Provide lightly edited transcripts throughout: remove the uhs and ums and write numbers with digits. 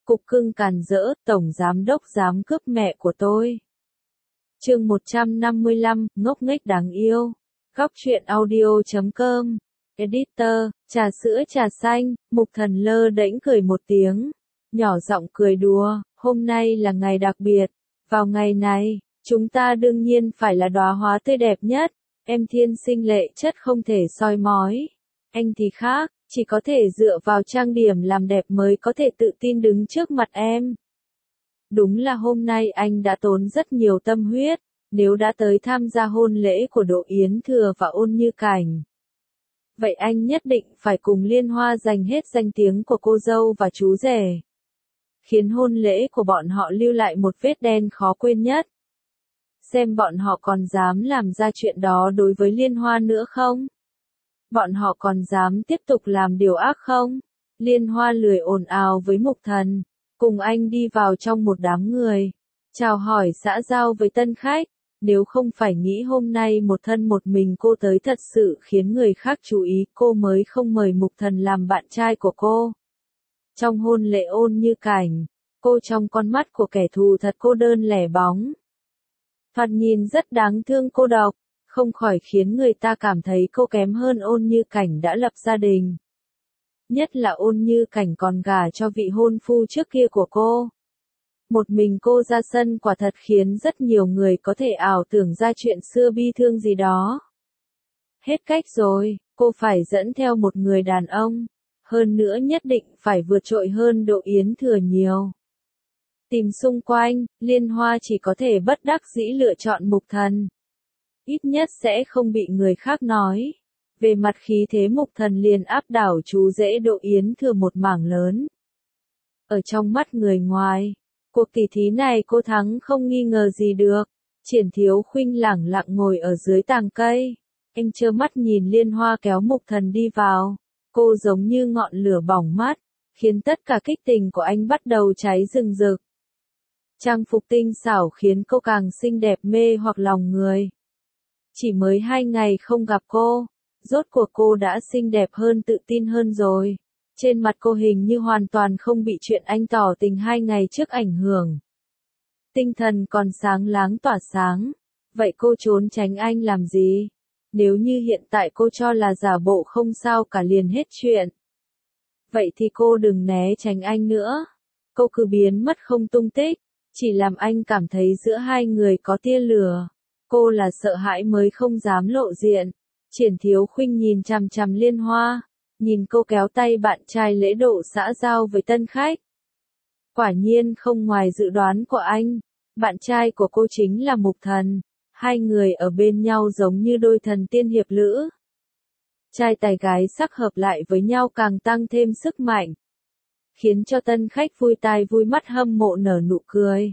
Cục cưng càn rỡ, tổng giám đốc dám cướp mẹ của tôi. Chương 155, ngốc nghếch đáng yêu. Góc truyện audio.com. Editor, trà sữa trà xanh, Mục Thần lơ đễnh cười một tiếng, nhỏ giọng cười đùa, hôm nay là ngày đặc biệt, vào ngày này, chúng ta đương nhiên phải là đóa hoa tươi đẹp nhất, em thiên sinh lệ chất không thể soi mói. Anh thì khác, chỉ có thể dựa vào trang điểm làm đẹp mới có thể tự tin đứng trước mặt em. Đúng là hôm nay anh đã tốn rất nhiều tâm huyết, nếu đã tới tham gia hôn lễ của Đỗ Yến Thừa và Ôn Như Cảnh. Vậy anh nhất định phải cùng Liên Hoa giành hết danh tiếng của cô dâu và chú rể. Khiến hôn lễ của bọn họ lưu lại một vết đen khó quên nhất. Xem bọn họ còn dám làm ra chuyện đó đối với Liên Hoa nữa không? Bọn họ còn dám tiếp tục làm điều ác không? Liên Hoa lười ồn ào với Mục Thần, cùng anh đi vào trong một đám người, chào hỏi xã giao với tân khách. Nếu không phải nghĩ hôm nay một thân một mình cô tới thật sự khiến người khác chú ý, cô mới không mời Mục Thần làm bạn trai của cô. Trong hôn lễ Ôn Như Cảnh, cô trong con mắt của kẻ thù thật cô đơn lẻ bóng. Thoạt nhìn rất đáng thương cô độc, không khỏi khiến người ta cảm thấy cô kém hơn Ôn Như Cảnh đã lập gia đình. Nhất là Ôn Như Cảnh còn gả cho vị hôn phu trước kia của cô. Một mình cô ra sân quả thật khiến rất nhiều người có thể ảo tưởng ra chuyện xưa bi thương gì đó. Hết cách rồi, cô phải dẫn theo một người đàn ông, hơn nữa nhất định phải vượt trội hơn Đỗ Yến Thừa nhiều. Tìm xung quanh, Liên Hoa chỉ có thể bất đắc dĩ lựa chọn Mục Thần. Ít nhất sẽ không bị người khác nói. Về mặt khí thế Mục Thần liền áp đảo chú rể Đỗ Yến Thừa một mảng lớn. Ở trong mắt người ngoài, cuộc tỷ thí này cô thắng không nghi ngờ gì được. Triển Thiếu Khuynh lẳng lặng ngồi ở dưới tàng cây. Anh trơ mắt nhìn Liên Hoa kéo Mục Thần đi vào. Cô giống như ngọn lửa bỏng mắt, khiến tất cả kích tình của anh bắt đầu cháy rừng rực. Trang phục tinh xảo khiến cô càng xinh đẹp mê hoặc lòng người. Chỉ mới 2 ngày không gặp cô, rốt cuộc cô đã xinh đẹp hơn tự tin hơn rồi. Trên mặt cô hình như hoàn toàn không bị chuyện anh tỏ tình 2 ngày trước ảnh hưởng. Tinh thần còn sáng láng tỏa sáng. Vậy cô trốn tránh anh làm gì? Nếu như hiện tại cô cho là giả bộ không sao cả liền hết chuyện. Vậy thì cô đừng né tránh anh nữa. Cô cứ biến mất không tung tích, chỉ làm anh cảm thấy giữa hai người có tia lửa. Cô là sợ hãi mới không dám lộ diện. Triển Thiếu Khuynh nhìn chằm chằm Liên Hoa, nhìn cô kéo tay bạn trai lễ độ xã giao với tân khách. Quả nhiên không ngoài dự đoán của anh, bạn trai của cô chính là Mục Thần. Hai người ở bên nhau giống như đôi thần tiên hiệp lữ. Trai tài gái sắc hợp lại với nhau càng tăng thêm sức mạnh, khiến cho tân khách vui tai vui mắt hâm mộ nở nụ cười.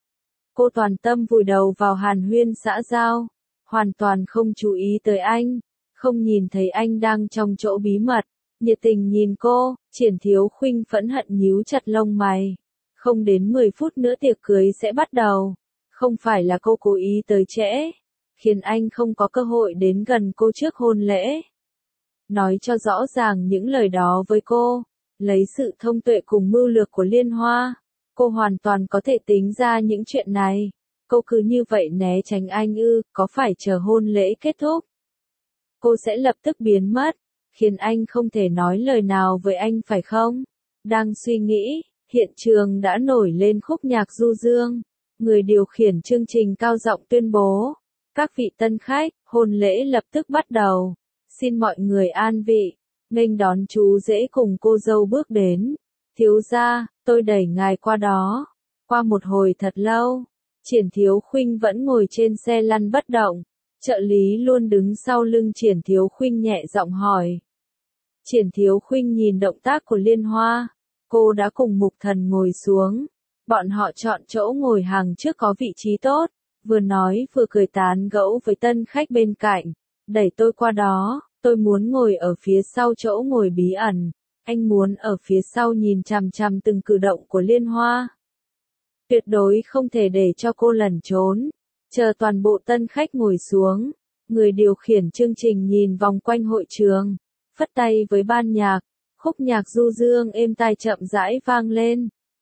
Cô toàn tâm vùi đầu vào hàn huyên xã giao, hoàn toàn không chú ý tới anh, không nhìn thấy anh đang trong chỗ bí mật, nhiệt tình nhìn cô. Triển Thiếu Khuynh phẫn hận nhíu chặt lông mày. Không đến 10 phút nữa tiệc cưới sẽ bắt đầu. Không phải là cô cố ý tới trễ, khiến anh không có cơ hội đến gần cô trước hôn lễ. Nói cho rõ ràng những lời đó với cô, lấy sự thông tuệ cùng mưu lược của Liên Hoa, cô hoàn toàn có thể tính ra những chuyện này. Cô cứ như vậy né tránh anh ư? Có phải chờ hôn lễ kết thúc, cô sẽ lập tức biến mất, khiến anh không thể nói lời nào với anh phải không? Đang suy nghĩ, hiện trường đã nổi lên khúc nhạc du dương. Người điều khiển chương trình cao giọng tuyên bố, các vị tân khách, hôn lễ lập tức bắt đầu. Xin mọi người an vị, nghênh đón chú rể cùng cô dâu bước đến. Thiếu gia, tôi đẩy ngài qua đó. Qua một hồi thật lâu, Triển Thiếu Khuynh vẫn ngồi trên xe lăn bất động. Trợ lý luôn đứng sau lưng Triển Thiếu Khuynh nhẹ giọng hỏi. Triển Thiếu Khuynh nhìn động tác của Liên Hoa, cô đã cùng Mục Thần ngồi xuống. Bọn họ chọn chỗ ngồi hàng trước có vị trí tốt, vừa nói vừa cười tán gẫu với tân khách bên cạnh. Đẩy tôi qua đó, tôi muốn ngồi ở phía sau chỗ ngồi bí ẩn. Anh muốn ở phía sau nhìn chằm chằm từng cử động của Liên Hoa. Tuyệt đối không thể để cho cô lẩn trốn. Chờ toàn bộ tân khách ngồi xuống, người điều khiển chương trình nhìn vòng quanh hội trường, phất tay với ban nhạc, khúc nhạc du dương êm tai chậm rãi vang lên.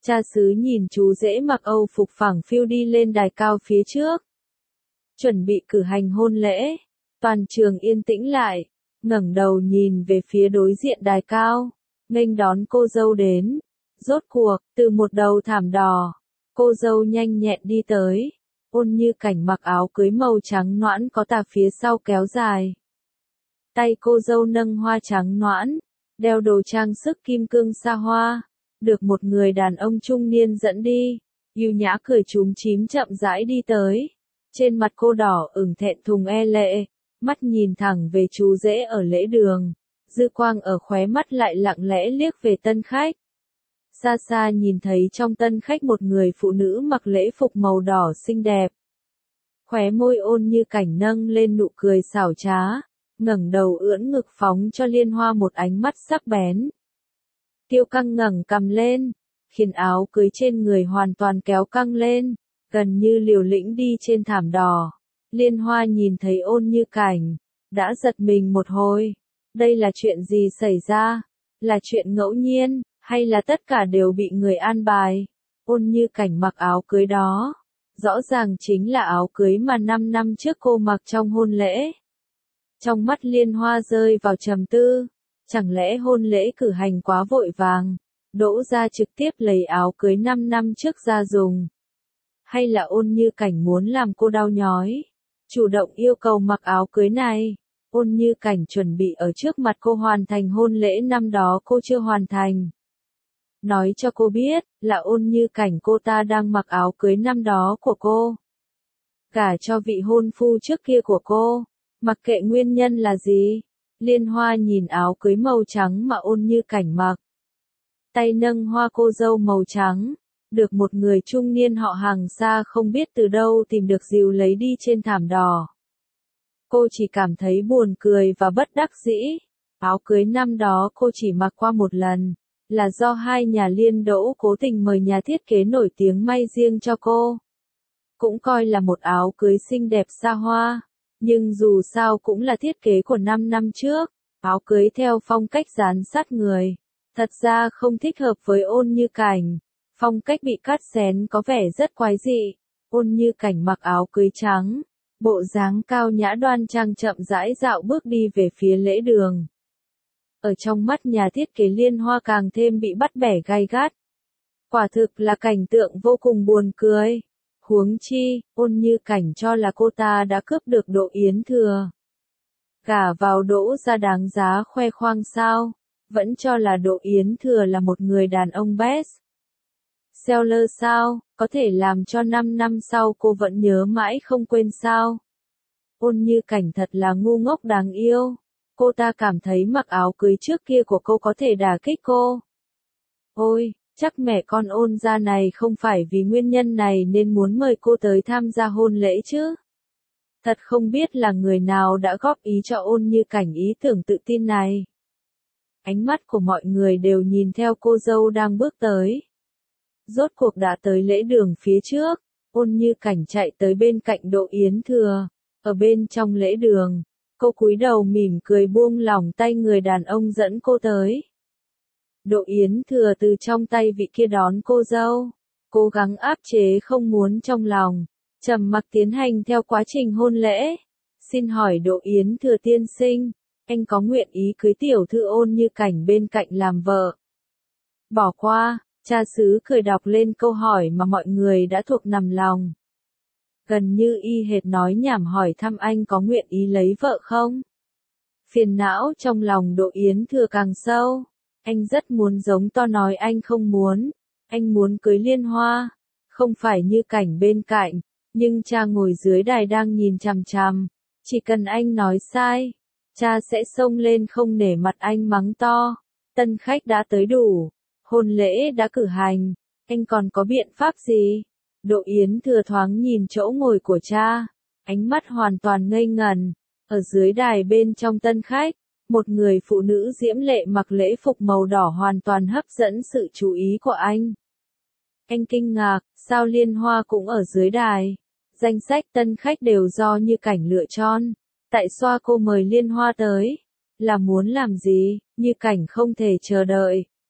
Cha xứ nhìn chú rể mặc Âu phục phẳng phiu đi lên đài cao phía trước. Chuẩn bị cử hành hôn lễ. Toàn trường yên tĩnh lại, ngẩng đầu nhìn về phía đối diện đài cao, nghênh đón cô dâu đến. Rốt cuộc, từ một đầu thảm đỏ, cô dâu nhanh nhẹn đi tới. Ôn Như Cảnh mặc áo cưới màu trắng nõn có tà phía sau kéo dài. Tay cô dâu nâng hoa trắng nõn, đeo đồ trang sức kim cương sa hoa, được một người đàn ông trung niên dẫn đi, yêu nhã cười chúm chím chậm rãi đi tới. Trên mặt cô đỏ ửng thẹn thùng e lệ, mắt nhìn thẳng về chú rể ở lễ đường, dư quang ở khóe mắt lại lặng lẽ liếc về tân khách. Xa xa nhìn thấy trong tân khách một người phụ nữ mặc lễ phục màu đỏ xinh đẹp. Khóe môi Ôn Như Cảnh nâng lên nụ cười xảo trá, ngẩng đầu ưỡn ngực phóng cho Liên Hoa một ánh mắt sắc bén. Tiêu Căng ngẩng cằm lên, khiến áo cưới trên người hoàn toàn kéo căng lên, gần như liều lĩnh đi trên thảm đỏ. Liên Hoa nhìn thấy Ôn Như Cảnh, đã giật mình một hồi. Đây là chuyện gì xảy ra? Là chuyện ngẫu nhiên, hay là tất cả đều bị người an bài? Ôn Như Cảnh mặc áo cưới đó, rõ ràng chính là áo cưới mà 5 năm trước cô mặc trong hôn lễ. Trong mắt Liên Hoa rơi vào trầm tư, chẳng lẽ hôn lễ cử hành quá vội vàng, Đỗ gia trực tiếp lấy áo cưới 5 năm trước ra dùng? Hay là Ôn Như Cảnh muốn làm cô đau nhói, chủ động yêu cầu mặc áo cưới này? Ôn Như Cảnh chuẩn bị ở trước mặt cô hoàn thành hôn lễ năm đó cô chưa hoàn thành. Nói cho cô biết, là Ôn Như Cảnh cô ta đang mặc áo cưới năm đó của cô. Gả cho vị hôn phu trước kia của cô, mặc kệ nguyên nhân là gì. Liên Hoa nhìn áo cưới màu trắng mà Ôn Như Cảnh mặc. Tay nâng hoa cô dâu màu trắng, được một người trung niên họ Hàng xa không biết từ đâu tìm được dìu lấy đi trên thảm đỏ. Cô chỉ cảm thấy buồn cười và bất đắc dĩ. Áo cưới năm đó cô chỉ mặc qua một lần, là do hai nhà Liên Đỗ cố tình mời nhà thiết kế nổi tiếng may riêng cho cô. Cũng coi là một áo cưới xinh đẹp xa hoa, nhưng dù sao cũng là thiết kế của 5 năm trước, áo cưới theo phong cách dán sát người. Thật ra không thích hợp với Ôn Như Cảnh, phong cách bị cắt xén có vẻ rất quái dị. Ôn Như Cảnh mặc áo cưới trắng, bộ dáng cao nhã đoan trang chậm rãi dạo bước đi về phía lễ đường. Ở trong mắt nhà thiết kế Liên Hoa càng thêm bị bắt bẻ gay gắt. Quả thực là cảnh tượng vô cùng buồn cười. Huống chi, Ôn Như Cảnh cho là cô ta đã cướp được Đỗ Yến Thừa. Gả vào Đỗ gia đáng giá khoe khoang sao? Vẫn cho là Đỗ Yến Thừa là một người đàn ông best seller sao? Có thể làm cho 5 năm sau cô vẫn nhớ mãi không quên sao? Ôn Như Cảnh thật là ngu ngốc đáng yêu. Cô ta cảm thấy mặc áo cưới trước kia của cô có thể đả kích cô. Ôi, chắc mẹ con Ôn gia này không phải vì nguyên nhân này nên muốn mời cô tới tham gia hôn lễ chứ. Thật không biết là người nào đã góp ý cho Ôn Như Cảnh ý tưởng tự tin này. Ánh mắt của mọi người đều nhìn theo cô dâu đang bước tới. Rốt cuộc đã tới lễ đường phía trước, Ôn Như Cảnh chạy tới bên cạnh Đỗ Yến Thừa. Ở bên trong lễ đường, cô cúi đầu mỉm cười buông lỏng tay người đàn ông dẫn cô tới. Đỗ Yến Thừa từ trong tay vị kia đón cô dâu, cố gắng áp chế không muốn trong lòng, trầm mặc tiến hành theo quá trình hôn lễ. Xin hỏi Đỗ Yến Thừa tiên sinh, anh có nguyện ý cưới tiểu thư Ôn Như Cảnh bên cạnh làm vợ? Bỏ qua, cha xứ cười đọc lên câu hỏi mà mọi người đã thuộc nằm lòng. Gần như y hệt nói nhảm hỏi thăm anh có nguyện ý lấy vợ không? Phiền não trong lòng Đỗ Yến Thừa càng sâu. Anh rất muốn giống to nói anh không muốn. Anh muốn cưới Liên Hoa. Không phải Như Cảnh bên cạnh. Nhưng cha ngồi dưới đài đang nhìn chằm chằm. Chỉ cần anh nói sai, cha sẽ xông lên không nể mặt anh mắng to. Tân khách đã tới đủ. Hôn lễ đã cử hành. Anh còn có biện pháp gì? Đỗ Yến Thừa thoáng nhìn chỗ ngồi của cha. Ánh mắt hoàn toàn ngây ngần. Ở dưới đài bên trong tân khách, một người phụ nữ diễm lệ mặc lễ phục màu đỏ hoàn toàn hấp dẫn sự chú ý của anh. Anh kinh ngạc, sao Liên Hoa cũng ở dưới đài? Danh sách tân khách đều do Như Cảnh lựa chọn. Tại sao cô mời Liên Hoa tới? Là muốn làm gì? Như Cảnh không thể chờ đợi.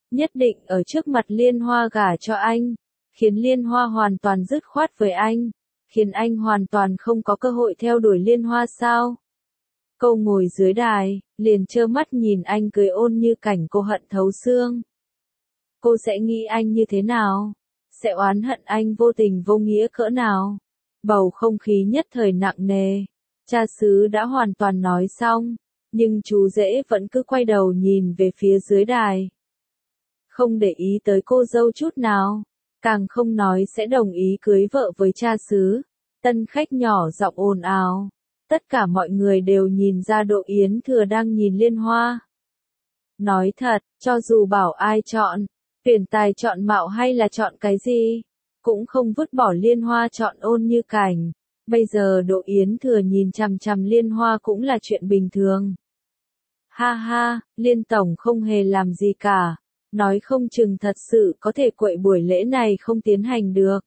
nhất định ở trước mặt Liên Hoa gả cho anh, khiến Liên Hoa hoàn toàn dứt khoát với anh, khiến anh hoàn toàn không có cơ hội theo đuổi Liên Hoa sao? Cô ngồi dưới đài, liền trơ mắt nhìn anh cười Ôn Như Cảnh, cô hận thấu xương. Cô sẽ nghĩ anh như thế nào? Sẽ oán hận anh vô tình vô nghĩa cỡ nào? Bầu không khí nhất thời nặng nề. Cha xứ đã hoàn toàn nói xong, nhưng chú rể vẫn cứ quay đầu nhìn về phía dưới đài. Không để ý tới cô dâu chút nào, càng không nói sẽ đồng ý cưới vợ với cha xứ. Tân khách nhỏ giọng ồn ào. Tất cả mọi người đều nhìn ra Đỗ Yến Thừa đang nhìn Liên Hoa. Nói thật, cho dù bảo ai chọn, tuyển tài chọn mạo hay là chọn cái gì, cũng không vứt bỏ Liên Hoa chọn Ôn Như Cảnh. Bây giờ Đỗ Yến Thừa nhìn chằm chằm Liên Hoa cũng là chuyện bình thường. Ha ha, Liên Tổng không hề làm gì cả, nói không chừng thật sự có thể quậy buổi lễ này không tiến hành được.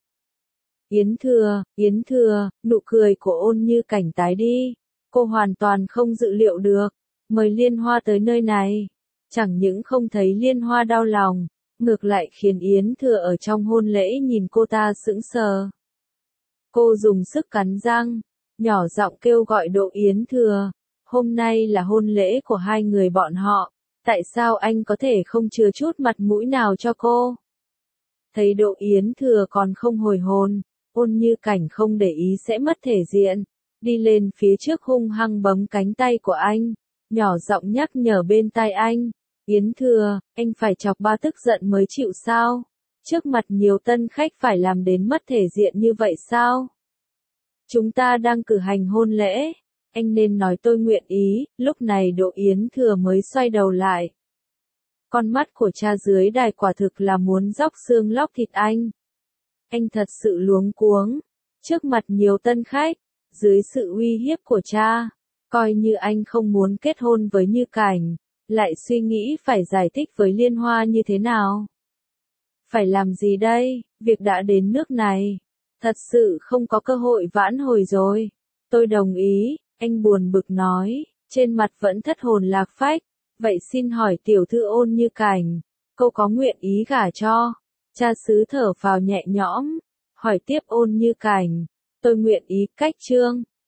Yến Thừa, nụ cười của Ôn Như Cảnh tái đi, cô hoàn toàn không dự liệu được, mời Liên Hoa tới nơi này. Chẳng những không thấy Liên Hoa đau lòng, ngược lại khiến Yến Thừa ở trong hôn lễ nhìn cô ta sững sờ. Cô dùng sức cắn răng, nhỏ giọng kêu gọi Đỗ Yến Thừa, hôm nay là hôn lễ của hai người bọn họ, tại sao anh có thể không chừa chút mặt mũi nào cho cô? Thấy Đỗ Yến Thừa còn không hồi hồn, Ôn Như Cảnh không để ý sẽ mất thể diện, đi lên phía trước hung hăng bấm cánh tay của anh, nhỏ giọng nhắc nhở bên tai anh, Yến Thừa, anh phải chọc ba tức giận mới chịu sao? Trước mặt nhiều tân khách phải làm đến mất thể diện như vậy sao? Chúng ta đang cử hành hôn lễ, anh nên nói tôi nguyện ý. Lúc này Đỗ Yến Thừa mới xoay đầu lại. Con mắt của cha dưới đài quả thực là muốn róc xương lóc thịt anh. Anh thật sự luống cuống, trước mặt nhiều tân khách, dưới sự uy hiếp của cha, coi như anh không muốn kết hôn với Như Cảnh, lại suy nghĩ phải giải thích với Liên Hoa như thế nào. Phải làm gì đây, việc đã đến nước này, thật sự không có cơ hội vãn hồi rồi. Tôi đồng ý, anh buồn bực nói, trên mặt vẫn thất hồn lạc phách. Vậy xin hỏi tiểu thư Ôn Như Cảnh, cô có nguyện ý gả cho? Cha xứ thở phào nhẹ nhõm, hỏi tiếp Ôn Như Cảnh, tôi nguyện ý. Cách chương